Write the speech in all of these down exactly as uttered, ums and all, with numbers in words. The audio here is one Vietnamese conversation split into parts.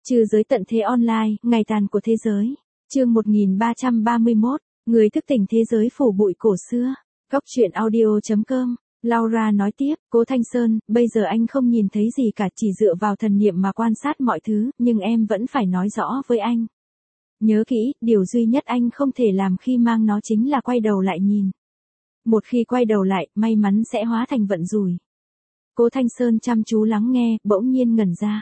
Trừ giới tận thế online, ngày tàn của thế giới. Chương một nghìn ba trăm ba mươi mốt, người thức tỉnh thế giới phủ bụi cổ xưa. Góc truyện audio chấm com. Laura nói tiếp, Cố Thanh Sơn, bây giờ anh không nhìn thấy gì cả, chỉ dựa vào thần niệm mà quan sát mọi thứ, nhưng em vẫn phải nói rõ với anh. Nhớ kỹ, điều duy nhất anh không thể làm khi mang nó chính là quay đầu lại nhìn. Một khi quay đầu lại, may mắn sẽ hóa thành vận rủi. Cố Thanh Sơn chăm chú lắng nghe, bỗng nhiên ngẩn ra.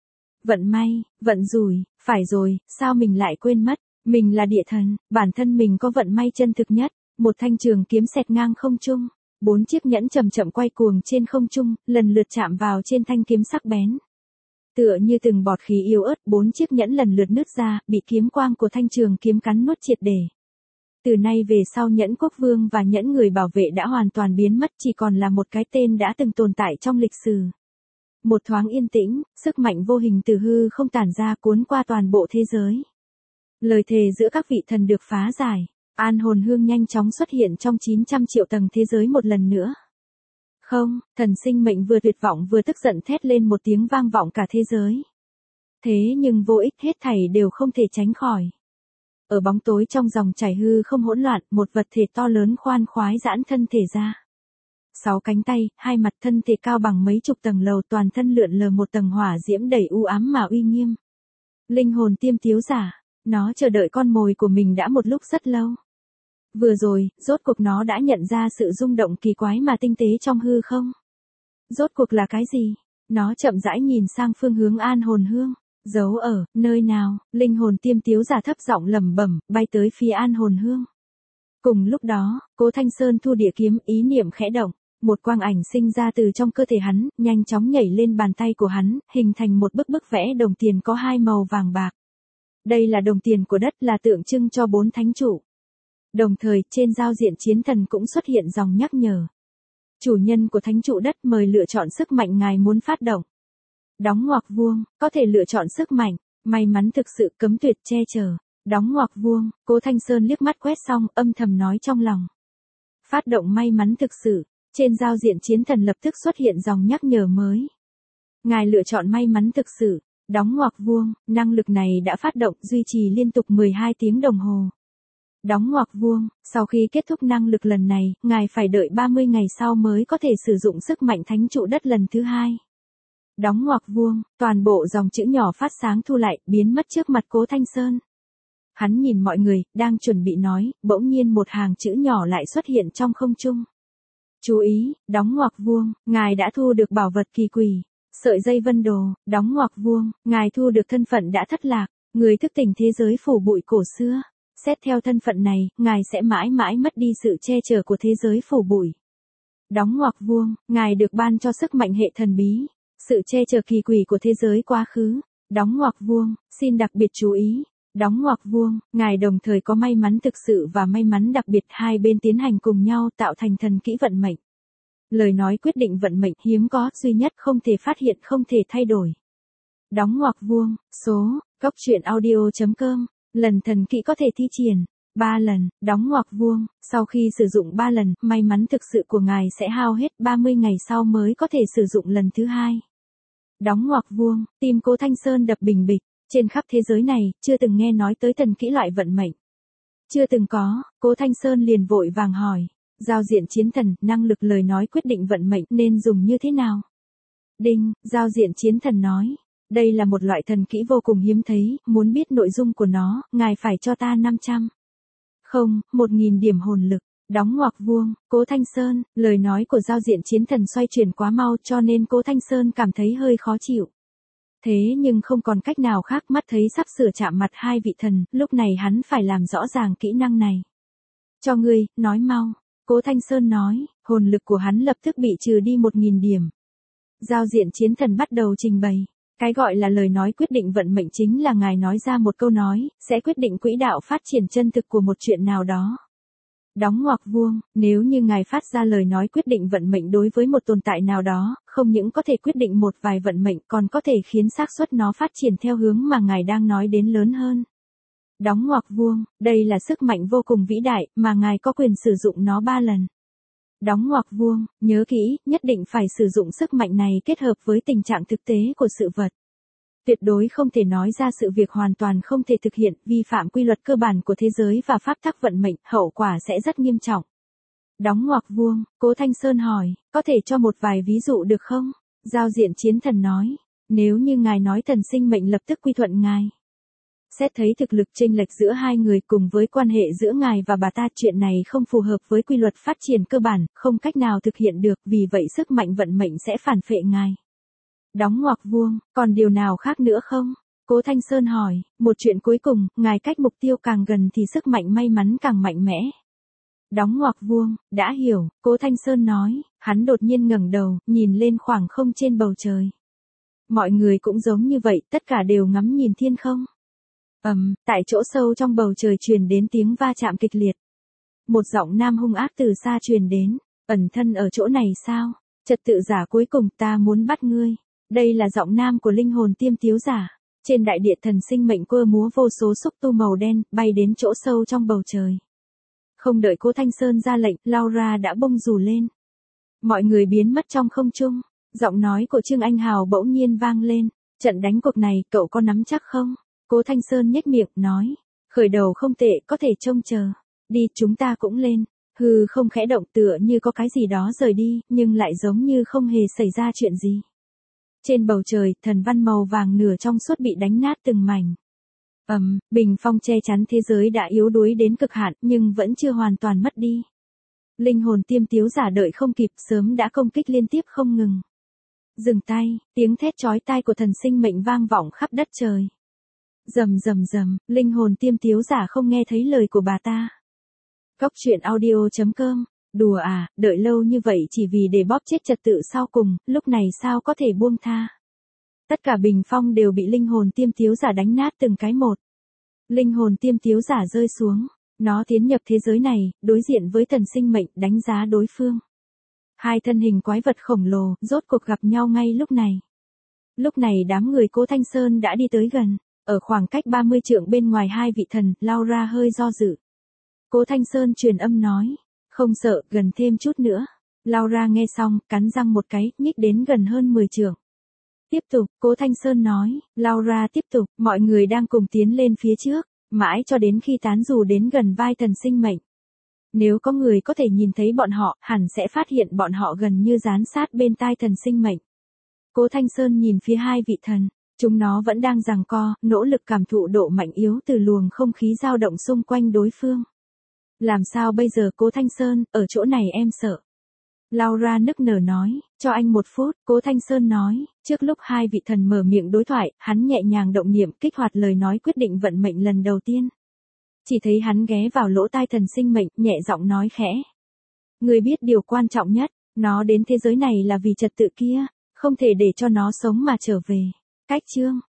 Vận may, vận rủi, phải rồi, sao mình lại quên mất, mình là địa thần, bản thân mình có vận may chân thực nhất. Một thanh trường kiếm xẹt ngang không trung, bốn chiếc nhẫn chậm chậm quay cuồng trên không trung, lần lượt chạm vào trên thanh kiếm sắc bén. Tựa như từng bọt khí yếu ớt, bốn chiếc nhẫn lần lượt nứt ra, bị kiếm quang của thanh trường kiếm cắn nuốt triệt để. Từ nay về sau nhẫn quốc vương và nhẫn người bảo vệ đã hoàn toàn biến mất, chỉ còn là một cái tên đã từng tồn tại trong lịch sử. Một thoáng yên tĩnh, sức mạnh vô hình từ hư không tản ra cuốn qua toàn bộ thế giới. Lời thề giữa các vị thần được phá giải. An hồn hương nhanh chóng xuất hiện trong chín trăm triệu tầng thế giới một lần nữa. Không, thần sinh mệnh vừa tuyệt vọng vừa tức giận thét lên một tiếng vang vọng cả thế giới. Thế nhưng vô ích, hết thảy đều không thể tránh khỏi. Ở bóng tối trong dòng chảy hư không hỗn loạn, một vật thể to lớn khoan khoái giãn thân thể ra. Sáu cánh tay, hai mặt, thân thể cao bằng mấy chục tầng lầu, toàn thân lượn lờ một tầng hỏa diễm đầy u ám mà uy nghiêm. Linh hồn tiêm tiếu giả, nó chờ đợi con mồi của mình đã một lúc rất lâu. Vừa rồi, rốt cuộc nó đã nhận ra sự rung động kỳ quái mà tinh tế trong hư không. Rốt cuộc là cái gì? Nó chậm rãi nhìn sang phương hướng an hồn hương. Giấu ở, nơi nào? Linh hồn tiêm tiếu giả thấp giọng lẩm bẩm, bay tới phía an hồn hương. Cùng lúc đó, Cố Thanh Sơn thu địa kiếm, ý niệm khẽ động. Một quang ảnh sinh ra từ trong cơ thể hắn, nhanh chóng nhảy lên bàn tay của hắn, hình thành một bức bức vẽ đồng tiền có hai màu vàng bạc. Đây là đồng tiền của đất, là tượng trưng cho bốn thánh trụ. Đồng thời, trên giao diện chiến thần cũng xuất hiện dòng nhắc nhở. Chủ nhân của thánh trụ đất mời lựa chọn sức mạnh ngài muốn phát động. Đóng ngoặc vuông, có thể lựa chọn sức mạnh, may mắn thực sự, cấm tuyệt, che chở. Đóng ngoặc vuông, Cố Thanh Sơn liếc mắt quét xong, âm thầm nói trong lòng. Phát động may mắn thực sự, trên giao diện chiến thần lập tức xuất hiện dòng nhắc nhở mới. Ngài lựa chọn may mắn thực sự, đóng ngoặc vuông, năng lực này đã phát động, duy trì liên tục mười hai tiếng đồng hồ. Đóng ngoặc vuông, sau khi kết thúc năng lực lần này, ngài phải đợi ba mươi ngày sau mới có thể sử dụng sức mạnh thánh trụ đất lần thứ hai. Đóng ngoặc vuông, toàn bộ dòng chữ nhỏ phát sáng thu lại, biến mất trước mặt Cố Thanh Sơn. Hắn nhìn mọi người, đang chuẩn bị nói, bỗng nhiên một hàng chữ nhỏ lại xuất hiện trong không trung. Chú ý, đóng ngoặc vuông, ngài đã thu được bảo vật kỳ quỷ, sợi dây vân đồ, đóng ngoặc vuông, ngài thu được thân phận đã thất lạc, người thức tỉnh thế giới phủ bụi cổ xưa. Xét theo thân phận này, ngài sẽ mãi mãi mất đi sự che chở của thế giới phủ bụi. Đóng ngoặc vuông, ngài được ban cho sức mạnh hệ thần bí, sự che chở kỳ quỷ của thế giới quá khứ. Đóng ngoặc vuông, xin đặc biệt chú ý. Đóng ngoặc vuông, ngài đồng thời có may mắn thực sự và may mắn đặc biệt, hai bên tiến hành cùng nhau tạo thành thần kỹ vận mệnh. Lời nói quyết định vận mệnh, hiếm có, duy nhất, không thể phát hiện, không thể thay đổi. Đóng ngoặc vuông, số, góc truyện audio chấm com. Lần thần kỹ có thể thi triển ba lần, đóng ngoặc vuông, sau khi sử dụng ba lần, may mắn thực sự của ngài sẽ hao hết, ba mươi ngày sau mới có thể sử dụng lần thứ hai. Đóng ngoặc vuông, tim Cố Thanh Sơn đập bình bịch, trên khắp thế giới này, chưa từng nghe nói tới thần kỹ loại vận mệnh. Chưa từng có, Cố Thanh Sơn liền vội vàng hỏi, giao diện chiến thần, năng lực lời nói quyết định vận mệnh nên dùng như thế nào? Đinh, giao diện chiến thần nói. Đây là một loại thần kỹ vô cùng hiếm thấy, muốn biết nội dung của nó, ngài phải cho ta năm trăm. Không, một nghìn điểm hồn lực. Đóng ngoặc vuông, Cố Thanh Sơn, lời nói của giao diện chiến thần xoay chuyển quá mau cho nên Cố Thanh Sơn cảm thấy hơi khó chịu. Thế nhưng không còn cách nào khác, mắt thấy sắp sửa chạm mặt hai vị thần, lúc này hắn phải làm rõ ràng kỹ năng này. Cho ngươi, nói mau. Cố Thanh Sơn nói, hồn lực của hắn lập tức bị trừ đi một nghìn điểm. Giao diện chiến thần bắt đầu trình bày. Cái gọi là lời nói quyết định vận mệnh chính là ngài nói ra một câu nói, sẽ quyết định quỹ đạo phát triển chân thực của một chuyện nào đó. Đóng ngoặc vuông, nếu như ngài phát ra lời nói quyết định vận mệnh đối với một tồn tại nào đó, không những có thể quyết định một vài vận mệnh còn có thể khiến xác suất nó phát triển theo hướng mà ngài đang nói đến lớn hơn. Đóng ngoặc vuông, đây là sức mạnh vô cùng vĩ đại mà ngài có quyền sử dụng nó ba lần. Đóng ngoặc vuông, nhớ kỹ, nhất định phải sử dụng sức mạnh này kết hợp với tình trạng thực tế của sự vật. Tuyệt đối không thể nói ra sự việc hoàn toàn không thể thực hiện, vi phạm quy luật cơ bản của thế giới và pháp tắc vận mệnh, hậu quả sẽ rất nghiêm trọng. Đóng ngoặc vuông, Cố Thanh Sơn hỏi, có thể cho một vài ví dụ được không? Giao diện chiến thần nói, nếu như ngài nói thần sinh mệnh lập tức quy thuận ngài. Xét thấy thực lực chênh lệch giữa hai người cùng với quan hệ giữa ngài và bà ta, chuyện này không phù hợp với quy luật phát triển cơ bản, không cách nào thực hiện được, vì vậy sức mạnh vận mệnh sẽ phản phệ ngài. Đóng ngoặc vuông, còn điều nào khác nữa không? Cố Thanh Sơn hỏi, một chuyện cuối cùng, ngài cách mục tiêu càng gần thì sức mạnh may mắn càng mạnh mẽ. Đóng ngoặc vuông, đã hiểu, Cố Thanh Sơn nói, hắn đột nhiên ngẩng đầu, nhìn lên khoảng không trên bầu trời. Mọi người cũng giống như vậy, tất cả đều ngắm nhìn thiên không. Ầm, um, tại chỗ sâu trong bầu trời truyền đến tiếng va chạm kịch liệt. Một giọng nam hung ác từ xa truyền đến, ẩn thân ở chỗ này sao? Trật tự giả cuối cùng, ta muốn bắt ngươi. Đây là giọng nam của linh hồn tiêm tiếu giả. Trên đại địa thần sinh mệnh quơ múa vô số xúc tu màu đen, bay đến chỗ sâu trong bầu trời. Không đợi Cố Thanh Sơn ra lệnh, Laura đã bông dù lên. Mọi người biến mất trong không trung. Giọng nói của Trương Anh Hào bỗng nhiên vang lên. Trận đánh cuộc này, cậu có nắm chắc không? Cố Thanh Sơn nhếch miệng, nói. Khởi đầu không tệ, có thể trông chờ. Đi, chúng ta cũng lên. Hư không khẽ động, tựa như có cái gì đó rời đi, nhưng lại giống như không hề xảy ra chuyện gì. Trên bầu trời, thần văn màu vàng nửa trong suốt bị đánh nát từng mảnh. Ầm, um, bình phong che chắn thế giới đã yếu đuối đến cực hạn, nhưng vẫn chưa hoàn toàn mất đi. Linh hồn tiêm tiếu giả đợi không kịp, sớm đã công kích liên tiếp không ngừng. Dừng tay, tiếng thét chói tai của thần sinh mệnh vang vọng khắp đất trời. Rầm rầm rầm, linh hồn tiêm tiếu giả không nghe thấy lời của bà ta. Góc truyện audio chấm com, đùa à, đợi lâu như vậy chỉ vì để bóp chết trật tự sau cùng, lúc này sao có thể buông tha. Tất cả bình phong đều bị linh hồn tiêm tiếu giả đánh nát từng cái một. Linh hồn tiêm tiếu giả rơi xuống, nó tiến nhập thế giới này, đối diện với thần sinh mệnh, đánh giá đối phương. Hai thân hình quái vật khổng lồ, rốt cuộc gặp nhau ngay lúc này. Lúc này đám người Cố Thanh Sơn đã đi tới gần. Ở khoảng cách ba mươi trượng bên ngoài hai vị thần, Laura hơi do dự. Cố Thanh Sơn truyền âm nói, không sợ, gần thêm chút nữa. Laura nghe xong, cắn răng một cái, nhích đến gần hơn mười trượng. Tiếp tục, Cố Thanh Sơn nói, Laura tiếp tục, mọi người đang cùng tiến lên phía trước, mãi cho đến khi tán dù đến gần vai thần sinh mệnh. Nếu có người có thể nhìn thấy bọn họ, hẳn sẽ phát hiện bọn họ gần như dán sát bên tai thần sinh mệnh. Cố Thanh Sơn nhìn phía hai vị thần. Chúng nó vẫn đang giằng co, nỗ lực cảm thụ độ mạnh yếu từ luồng không khí dao động xung quanh đối phương. Làm sao bây giờ Cố Thanh Sơn, ở chỗ này em sợ. Laura nức nở nói, cho anh một phút, Cố Thanh Sơn nói, trước lúc hai vị thần mở miệng đối thoại, hắn nhẹ nhàng động niệm kích hoạt lời nói quyết định vận mệnh lần đầu tiên. Chỉ thấy hắn ghé vào lỗ tai thần sinh mệnh, nhẹ giọng nói khẽ. Người biết điều quan trọng nhất, nó đến thế giới này là vì trật tự kia, không thể để cho nó sống mà trở về. Cách chương